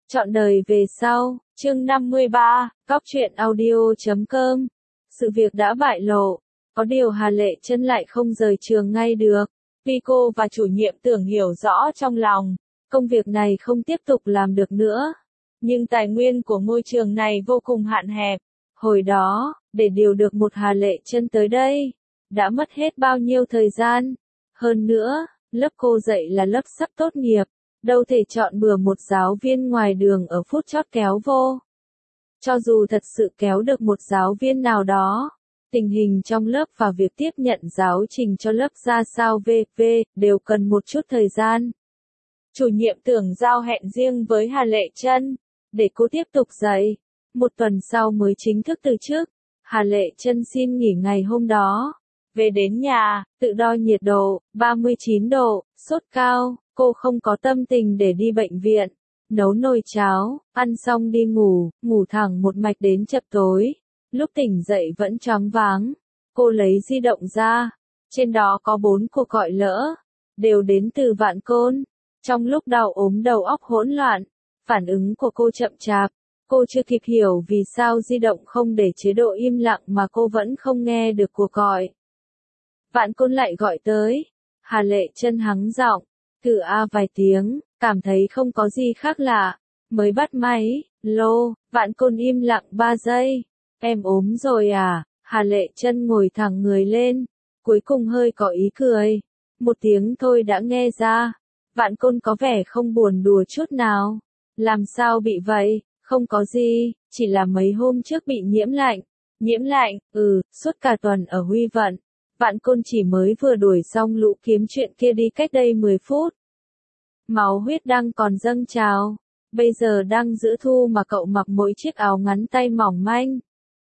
Trọn đời về sau, chương 53, Góc truyện audio.com. Sự việc đã bại lộ, có điều Hà Lệ Chân lại không rời trường ngay được. Tuy cô và chủ nhiệm Tưởng hiểu rõ trong lòng, công việc này không tiếp tục làm được nữa. Nhưng tài nguyên của ngôi trường này vô cùng hạn hẹp. Hồi đó, để điều được một Hà Lệ Chân tới đây, đã mất hết bao nhiêu thời gian. Hơn nữa, lớp cô dạy là lớp sắp tốt nghiệp. Đâu thể chọn bừa một giáo viên ngoài đường ở phút chót kéo vô. Cho dù thật sự kéo được một giáo viên nào đó, tình hình trong lớp và việc tiếp nhận giáo trình cho lớp ra sao v.v. đều cần một chút thời gian. Chủ nhiệm Tưởng giao hẹn riêng với Hà Lệ Chân, để cô tiếp tục dạy. Một tuần sau mới chính thức từ chức, Hà Lệ Chân xin nghỉ ngày hôm đó. Về đến nhà, tự đo nhiệt độ, 39 độ, sốt cao. Cô không có tâm tình để đi bệnh viện, nấu nồi cháo, ăn xong đi ngủ, ngủ thẳng một mạch đến chập tối. Lúc tỉnh dậy vẫn choáng váng, cô lấy di động ra, trên đó có 4 cuộc gọi lỡ, đều đến từ Vạn Côn. Trong lúc đau ốm đầu óc hỗn loạn, phản ứng của cô chậm chạp, cô chưa kịp hiểu vì sao di động không để chế độ im lặng mà cô vẫn không nghe được cuộc gọi. Vạn Côn lại gọi tới, Hà Lệ Chân hắng giọng. Thử vài tiếng, cảm thấy không có gì khác lạ, mới bắt máy. Lô, Vạn Côn im lặng 3 giây. Em ốm rồi à? Hà Lệ Chân ngồi thẳng người lên, cuối cùng hơi có ý cười. Một tiếng thôi đã nghe ra. Vạn Côn có vẻ không buồn đùa chút nào. Làm sao bị vậy? Không có gì, chỉ là mấy hôm trước bị nhiễm lạnh. Nhiễm lạnh, suốt cả tuần ở Huy Vận. Vạn Côn chỉ mới vừa đuổi xong lũ kiếm chuyện kia đi cách đây 10 phút. Máu huyết đang còn dâng trào. Bây giờ đang giữa thu mà cậu mặc mỗi chiếc áo ngắn tay mỏng manh.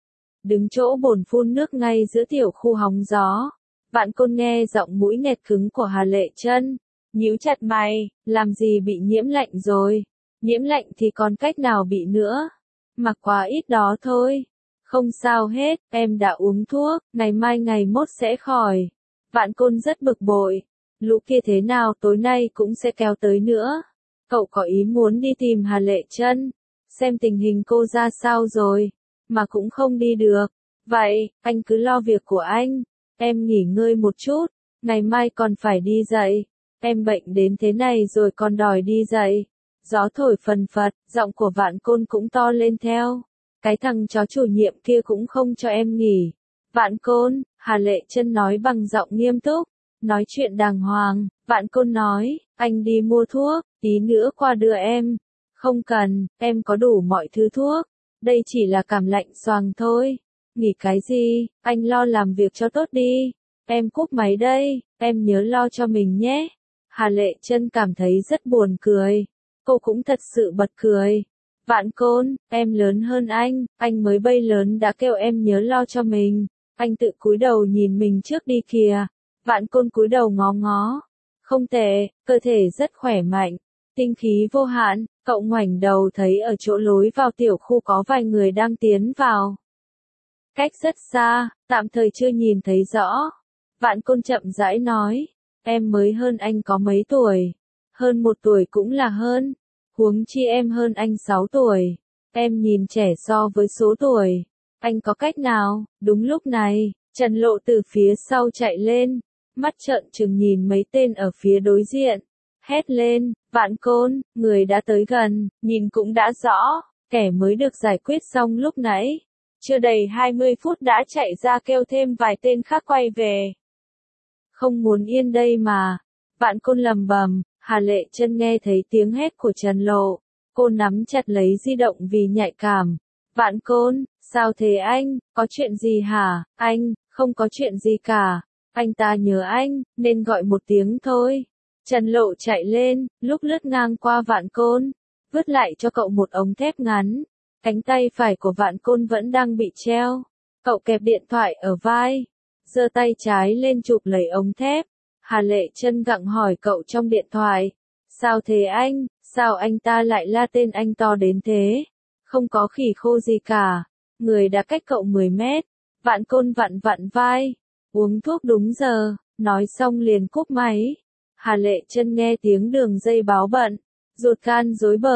Đứng chỗ bồn phun nước ngay giữa tiểu khu hóng gió. Vạn Côn nghe giọng mũi nghẹt cứng của Hà Lệ Chân. Nhíu chặt mày, làm gì bị nhiễm lạnh rồi? Nhiễm lạnh thì còn cách nào bị nữa? Mặc quá ít đó thôi. Không sao hết, em đã uống thuốc, ngày mai ngày mốt sẽ khỏi. Vạn Côn rất bực bội. Lũ kia thế nào tối nay cũng sẽ kéo tới nữa. Cậu có ý muốn đi tìm Hà Lệ Chân, xem tình hình cô ra sao rồi, mà cũng không đi được. Vậy, anh cứ lo việc của anh, em nghỉ ngơi một chút, ngày mai còn phải đi dạy. Em bệnh đến thế này rồi còn đòi đi dạy. Gió thổi phần phật, giọng của Vạn Côn cũng to lên theo. Cái thằng chó chủ nhiệm kia cũng không cho em nghỉ. Vạn Côn, Hà Lệ Chân nói bằng giọng nghiêm túc. Nói chuyện đàng hoàng, Vạn Côn nói, anh đi mua thuốc, tí nữa qua đưa em. Không cần, em có đủ mọi thứ thuốc. Đây chỉ là cảm lạnh xoàng thôi. Nghỉ cái gì, anh lo làm việc cho tốt đi. Em cúp máy đây, em nhớ lo cho mình nhé. Hà Lệ Chân cảm thấy rất buồn cười. Cô cũng thật sự bật cười. Vạn Côn, em lớn hơn anh mới bay lớn đã kêu em nhớ lo cho mình. Anh tự cúi đầu nhìn mình trước đi kìa. Vạn Côn cúi đầu ngó ngó. Không tệ, cơ thể rất khỏe mạnh, tinh khí vô hạn. Cậu ngoảnh đầu thấy ở chỗ lối vào tiểu khu có vài người đang tiến vào. Cách rất xa, tạm thời chưa nhìn thấy rõ. Vạn Côn chậm rãi nói, em mới hơn anh có mấy tuổi. Hơn 1 tuổi cũng là hơn. Huống chi em hơn anh 6 tuổi. Em nhìn trẻ so với số tuổi. Anh có cách nào? Đúng lúc này, Trần Lộ từ phía sau chạy lên. Mắt trợn trừng nhìn mấy tên ở phía đối diện. Hét lên, Vạn Côn, người đã tới gần, nhìn cũng đã rõ. Kẻ mới được giải quyết xong lúc nãy. Chưa đầy 20 phút đã chạy ra kêu thêm vài tên khác quay về. Không muốn yên đây mà. Vạn Côn lầm bầm. Hà Lệ Chân nghe thấy tiếng hét của Trần Lộ. Cô nắm chặt lấy di động vì nhạy cảm. Vạn Côn, sao thế anh, có chuyện gì hả? Anh, không có chuyện gì cả. Anh ta nhớ anh, nên gọi một tiếng thôi. Trần Lộ chạy lên, lúc lướt ngang qua Vạn Côn. Vứt lại cho cậu một ống thép ngắn. Cánh tay phải của Vạn Côn vẫn đang bị treo. Cậu kẹp điện thoại ở vai. Giơ tay trái lên chụp lấy ống thép. Hà Lệ Chân gặng hỏi cậu trong điện thoại. Sao thế anh, sao anh ta lại la tên anh to đến thế? Không có khỉ khô gì cả. Người đã cách cậu 10 mét. Vạn Côn vặn vặn vai. Uống thuốc đúng giờ, nói xong liền cúp máy. Hà Lệ Chân nghe tiếng đường dây báo bận. Ruột gan rối bời,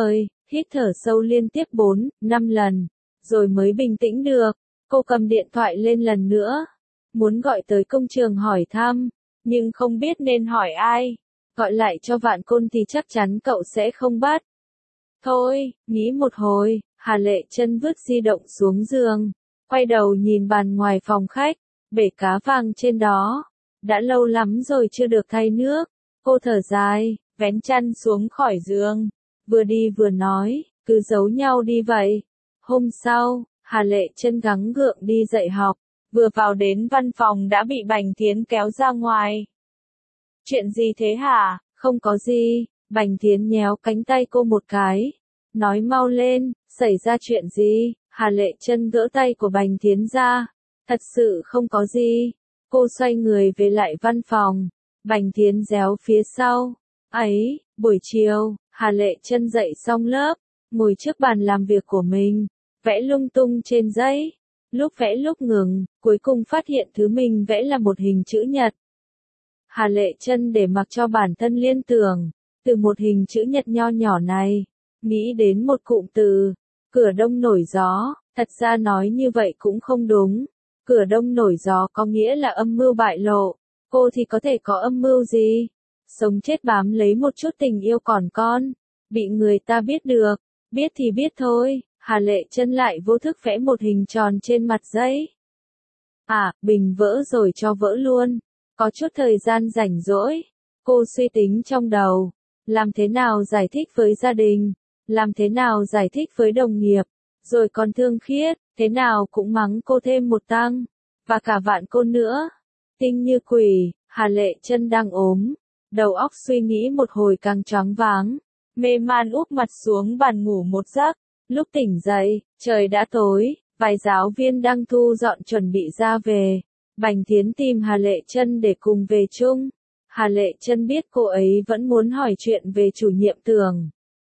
hít thở sâu liên tiếp 4, 5 lần, rồi mới bình tĩnh được. Cô cầm điện thoại lên lần nữa, muốn gọi tới công trường hỏi thăm, nhưng không biết nên hỏi ai. Gọi lại cho Vạn Côn thì chắc chắn cậu sẽ không bắt. Thôi, nghĩ một hồi, Hà Lệ Chân vứt di động xuống giường, quay đầu nhìn bàn ngoài phòng khách, bể cá vàng trên đó. Đã lâu lắm rồi chưa được thay nước. Cô thở dài, vén chăn xuống khỏi giường, vừa đi vừa nói, cứ giấu nhau đi vậy. Hôm sau, Hà Lệ Chân gắng gượng đi dạy học, vừa vào đến văn phòng đã bị Bành Thiến kéo ra ngoài. Chuyện gì thế hả? Không có gì. Bành Thiến nhéo cánh tay cô một cái, nói mau lên, xảy ra chuyện gì? Hà Lệ Chân gỡ tay của Bành Thiến ra, thật sự không có gì. Cô xoay người về lại văn phòng, Bành Thiến réo phía sau. Ấy, buổi chiều, Hà Lệ Chân dạy xong lớp, ngồi trước bàn làm việc của mình, vẽ lung tung trên giấy. Lúc vẽ lúc ngừng, cuối cùng phát hiện thứ mình vẽ là một hình chữ nhật. Hà Lệ Chân để mặc cho bản thân liên tưởng, từ một hình chữ nhật nho nhỏ này, nghĩ đến một cụm từ, cửa đông nổi gió. Thật ra nói như vậy cũng không đúng. Cửa đông nổi gió có nghĩa là âm mưu bại lộ. Cô thì có thể có âm mưu gì? Sống chết bám lấy một chút tình yêu còn con, bị người ta biết được. Biết thì biết thôi. Hà Lệ Chân lại vô thức vẽ một hình tròn trên mặt giấy. À, bình vỡ rồi cho vỡ luôn. Có chút thời gian rảnh rỗi, cô suy tính trong đầu, làm thế nào giải thích với gia đình, làm thế nào giải thích với đồng nghiệp, rồi còn Thương Khiết, thế nào cũng mắng cô thêm một tăng, và cả Vạn Côn nữa. Tinh như quỷ, Hà Lệ Chân đang ốm, đầu óc suy nghĩ một hồi càng choáng váng, mê man úp mặt xuống bàn ngủ một giấc. Lúc tỉnh dậy, trời đã tối, vài giáo viên đang thu dọn chuẩn bị ra về. Bành Thiến tìm Hà Lệ Chân để cùng về chung. Hà Lệ Chân biết cô ấy vẫn muốn hỏi chuyện về chủ nhiệm Tường.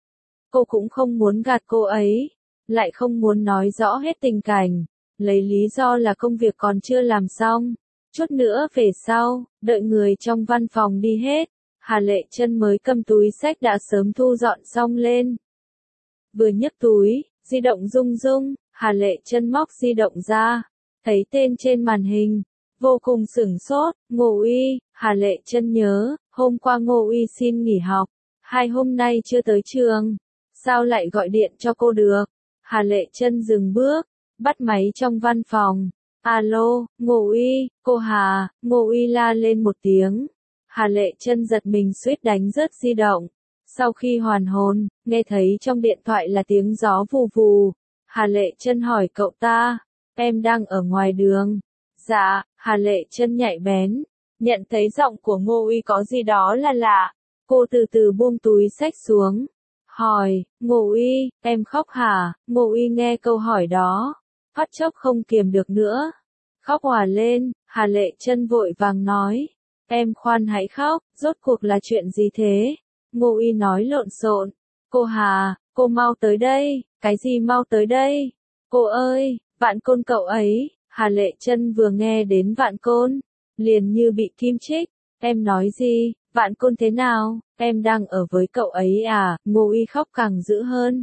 Cô cũng không muốn gạt cô ấy, lại không muốn nói rõ hết tình cảnh, lấy lý do là công việc còn chưa làm xong. Chút nữa về sau, đợi người trong văn phòng đi hết, Hà Lệ Chân mới cầm túi xách đã sớm thu dọn xong lên. Vừa nhấc túi, di động rung rung, Hà Lệ Chân móc di động ra, thấy tên trên màn hình, vô cùng sửng sốt. Ngô Uy. Hà Lệ Chân nhớ, hôm qua Ngô Uy xin nghỉ học, 2 hôm nay chưa tới trường, sao lại gọi điện cho cô được? Hà Lệ Chân dừng bước, bắt máy trong văn phòng. Alo, Ngô Uy, cô Hà. Ngô Uy la lên một tiếng. Hà Lệ Chân giật mình suýt đánh rớt di động. Sau khi hoàn hồn, nghe thấy trong điện thoại là tiếng gió vù vù. Hà Lệ Chân hỏi cậu ta, em đang ở ngoài đường. Dạ. Hà Lệ Chân nhạy bén, nhận thấy giọng của Ngô Uy có gì đó là lạ. Cô từ từ buông túi xách xuống, hỏi, Ngô Uy, em khóc hả? Ngô Uy nghe câu hỏi đó, phát chốc không kiềm được nữa, khóc òa lên. Hà Lệ Chân vội vàng nói, em khoan hãy khóc, rốt cuộc là chuyện gì thế? Ngô Uy nói lộn xộn, cô Hà, cô mau tới đây. Cái gì mau tới đây? Cô ơi, Vạn Côn cậu ấy. Hà Lệ Chân vừa nghe đến Vạn Côn, liền như bị kim chích. Em nói gì? Vạn Côn thế nào? Em đang ở với cậu ấy à? Ngô Uy khóc càng dữ hơn.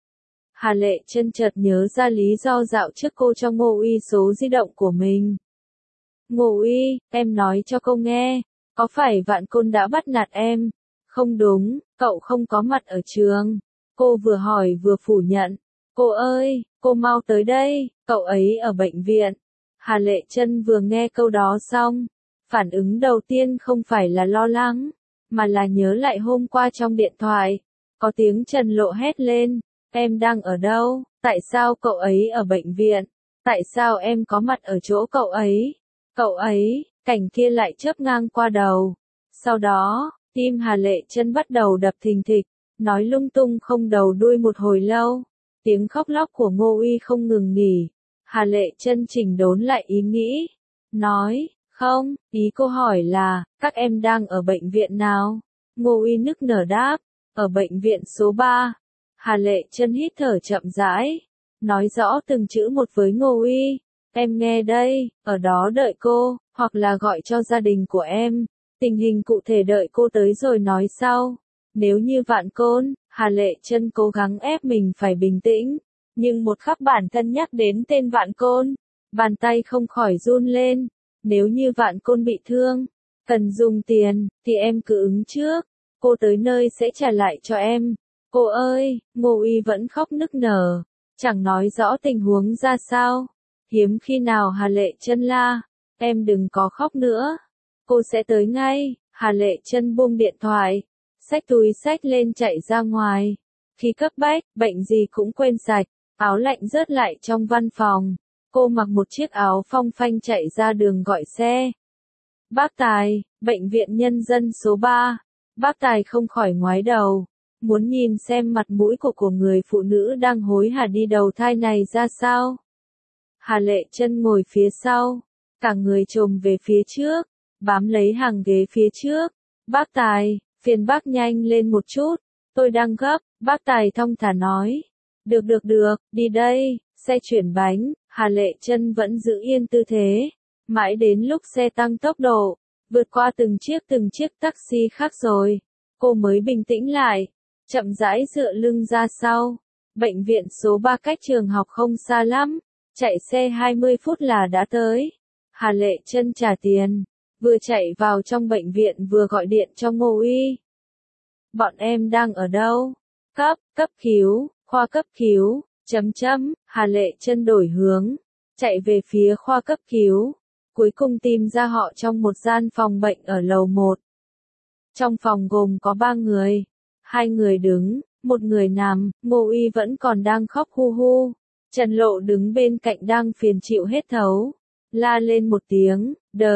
Hà Lệ Chân chợt nhớ ra lý do dạo trước cô cho Ngô Uy số di động của mình. Ngô Uy, em nói cho cô nghe, có phải Vạn Côn đã bắt nạt em? Không đúng, cậu không có mặt ở trường. Cô vừa hỏi vừa phủ nhận. Cô ơi, cô mau tới đây, cậu ấy ở bệnh viện. Hà Lệ Chân vừa nghe câu đó xong, phản ứng đầu tiên không phải là lo lắng, mà là nhớ lại hôm qua trong điện thoại, có tiếng Trần Lộ hét lên, em đang ở đâu? Tại sao cậu ấy ở bệnh viện? Tại sao em có mặt ở chỗ cậu ấy? Cậu ấy, cảnh kia lại chớp ngang qua đầu. Sau đó, tim Hà Lệ Chân bắt đầu đập thình thịch, nói lung tung không đầu đuôi một hồi lâu. Tiếng khóc lóc của Ngô Uy không ngừng nghỉ. Hà Lệ Chân chỉnh đốn lại ý nghĩ, nói, không, ý cô hỏi là, các em đang ở bệnh viện nào? Ngô Uy nức nở đáp, ở bệnh viện số 3. Hà Lệ Chân hít thở chậm rãi, nói rõ từng chữ một với Ngô Uy. Em nghe đây, ở đó đợi cô, hoặc là gọi cho gia đình của em. Tình hình cụ thể đợi cô tới rồi nói sau. Nếu như Vạn Côn, Hà Lệ Chân cố gắng ép mình phải bình tĩnh, nhưng một khắc bản thân nhắc đến tên Vạn Côn, bàn tay không khỏi run lên. Nếu như Vạn Côn bị thương, cần dùng tiền, thì em cứ ứng trước, cô tới nơi sẽ trả lại cho em. Cô ơi, Ngô Uy vẫn khóc nức nở, chẳng nói rõ tình huống ra sao. Hiếm khi nào Hà Lệ Chân la, em đừng có khóc nữa, cô sẽ tới ngay. Hà Lệ Chân buông điện thoại, xách túi xách lên chạy ra ngoài. Khi cấp bách, bệnh gì cũng quên sạch, áo lạnh rớt lại trong văn phòng. Cô mặc một chiếc áo phong phanh chạy ra đường gọi xe. Bác Tài, bệnh viện nhân dân số 3. Bác Tài không khỏi ngoái đầu, muốn nhìn xem mặt mũi của người phụ nữ đang hối hả đi đầu thai này ra sao. Hà Lệ Chân ngồi phía sau, cả người chồm về phía trước, bám lấy hàng ghế phía trước. Bác Tài, phiền bác nhanh lên một chút, tôi đang gấp. Bác Tài thong thả nói. Được, đi đây. Xe chuyển bánh, Hà Lệ Chân vẫn giữ yên tư thế, mãi đến lúc xe tăng tốc độ, vượt qua từng chiếc taxi khác rồi, cô mới bình tĩnh lại, chậm rãi dựa lưng ra sau. Bệnh viện số 3 cách trường học không xa lắm, chạy xe 20 phút là đã tới. Hà Lệ Chân trả tiền, vừa chạy vào trong bệnh viện vừa gọi điện cho Ngô Uy. Bọn em đang ở đâu? Cấp cứu, khoa cấp cứu. Hà Lệ Chân đổi hướng, chạy về phía khoa cấp cứu, cuối cùng tìm ra họ trong một gian phòng bệnh ở lầu 1. Trong phòng gồm có 3 người, 2 người đứng, 1 người nằm. Ngô Uy vẫn còn đang khóc hu hu. Trần Lộ đứng bên cạnh đang phiền chịu hết thấu, la lên một tiếng,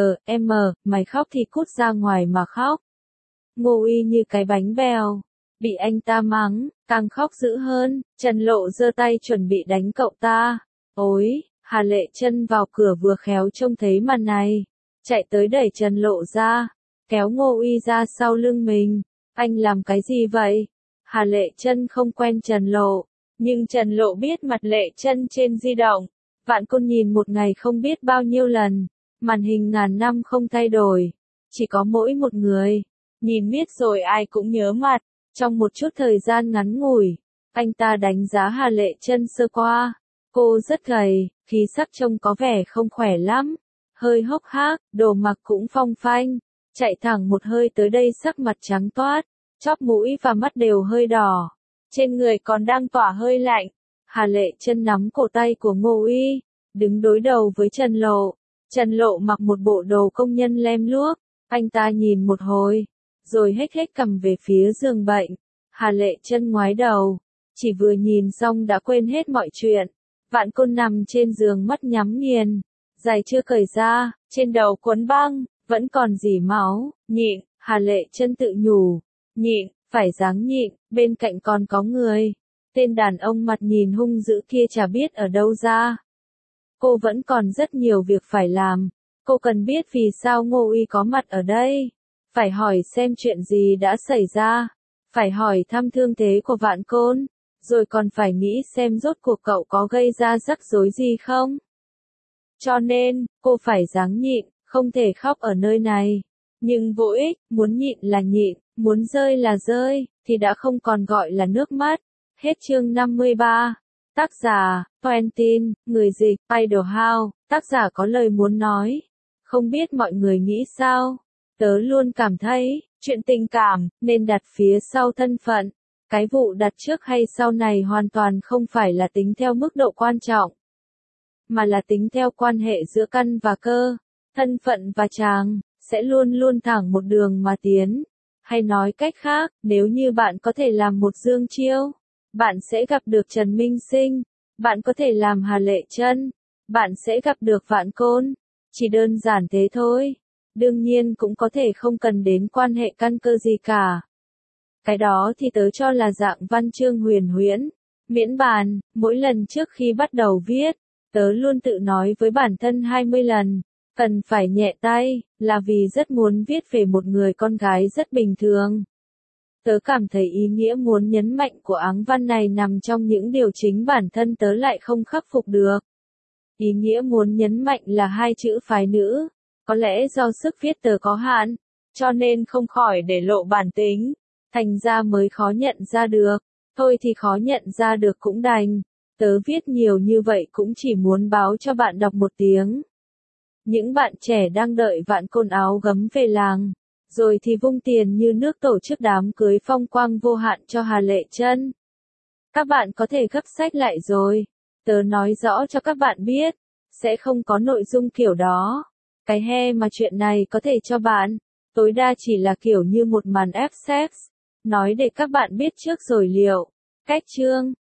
mày khóc thì cút ra ngoài mà khóc. Ngô Uy như cái bánh bèo, bị anh ta mắng, càng khóc dữ hơn. Trần Lộ giơ tay chuẩn bị đánh cậu ta. Ôi, Hà Lệ Chân vào cửa vừa khéo trông thấy màn này, chạy tới đẩy Trần Lộ ra, kéo Ngô Uy ra sau lưng mình. Anh làm cái gì vậy? Hà Lệ Chân không quen Trần Lộ, nhưng Trần Lộ biết mặt Lệ Chân trên di động. Vạn Côn nhìn một ngày không biết bao nhiêu lần, màn hình ngàn năm không thay đổi, chỉ có mỗi một người, nhìn biết rồi ai cũng nhớ mặt. Trong một chút thời gian ngắn ngủi, anh ta đánh giá Hà Lệ Chân sơ qua. Cô rất gầy, khí sắc trông có vẻ không khỏe lắm, hơi hốc hác, đồ mặc cũng phong phanh, chạy thẳng một hơi tới đây sắc mặt trắng toát, chóp mũi và mắt đều hơi đỏ, trên người còn đang tỏa hơi lạnh. Hà Lệ Chân nắm cổ tay của Ngô Uy, đứng đối đầu với Trần Lộ. Trần Lộ mặc một bộ đồ công nhân lem luốc, anh ta nhìn một hồi, rồi hết cầm về phía giường bệnh. Hà Lệ Chân ngoái đầu, chỉ vừa nhìn xong đã quên hết mọi chuyện. Vạn Côn nằm trên giường mắt nhắm nghiền, giày chưa cởi ra, trên đầu quấn băng, vẫn còn rỉ máu. Nhịn, Hà Lệ Chân tự nhủ, nhịn, phải ráng nhịn, bên cạnh còn có người. Tên đàn ông mặt nhìn hung dữ kia chả biết ở đâu ra. Cô vẫn còn rất nhiều việc phải làm, cô cần biết vì sao Ngô Uy có mặt ở đây. Phải hỏi xem chuyện gì đã xảy ra, phải hỏi thăm thương thế của Vạn Côn, rồi còn phải nghĩ xem rốt cuộc cậu có gây ra rắc rối gì không. Cho nên, cô phải ráng nhịn, không thể khóc ở nơi này. Nhưng vô ích, muốn nhịn là nhịn, muốn rơi là rơi, thì đã không còn gọi là nước mắt. Hết chương 53. Tác giả, Quentin, người dịch, Idle House. Tác giả có lời muốn nói. Không biết mọi người nghĩ sao? Tớ luôn cảm thấy, chuyện tình cảm, nên đặt phía sau thân phận. Cái vụ đặt trước hay sau này hoàn toàn không phải là tính theo mức độ quan trọng, mà là tính theo quan hệ giữa căn và cơ. Thân phận và chàng, sẽ luôn luôn thẳng một đường mà tiến. Hay nói cách khác, nếu như bạn có thể làm một Dương Chiêu, bạn sẽ gặp được Trần Minh Sinh. Bạn có thể làm Hà Lệ Chân, bạn sẽ gặp được Vạn Côn. Chỉ đơn giản thế thôi. Đương nhiên cũng có thể không cần đến quan hệ căn cơ gì cả. Cái đó thì tớ cho là dạng văn chương huyền huyễn. Miễn bàn, mỗi lần trước khi bắt đầu viết, tớ luôn tự nói với bản thân 20 lần, cần phải nhẹ tay, là vì rất muốn viết về một người con gái rất bình thường. Tớ cảm thấy ý nghĩa muốn nhấn mạnh của áng văn này nằm trong những điều chính bản thân tớ lại không khắc phục được. Ý nghĩa muốn nhấn mạnh là 2 chữ phái nữ. Có lẽ do sức viết tớ có hạn, cho nên không khỏi để lộ bản tính. thành ra mới khó nhận ra được. Thôi thì khó nhận ra được cũng đành. Tớ viết nhiều như vậy cũng chỉ muốn báo cho bạn đọc một tiếng. Những bạn trẻ đang đợi vạn côn áo gấm về làng, rồi thì vung tiền như nước tổ chức đám cưới phong quang vô hạn cho Hà Lệ Trân. Các bạn có thể gấp sách lại rồi. Tớ nói rõ cho các bạn biết, sẽ không có nội dung kiểu đó. Cái he mà chuyện này có thể cho bạn, tối đa chỉ là kiểu như một màn ép sex. Nói để các bạn biết trước rồi liệu. Cách chương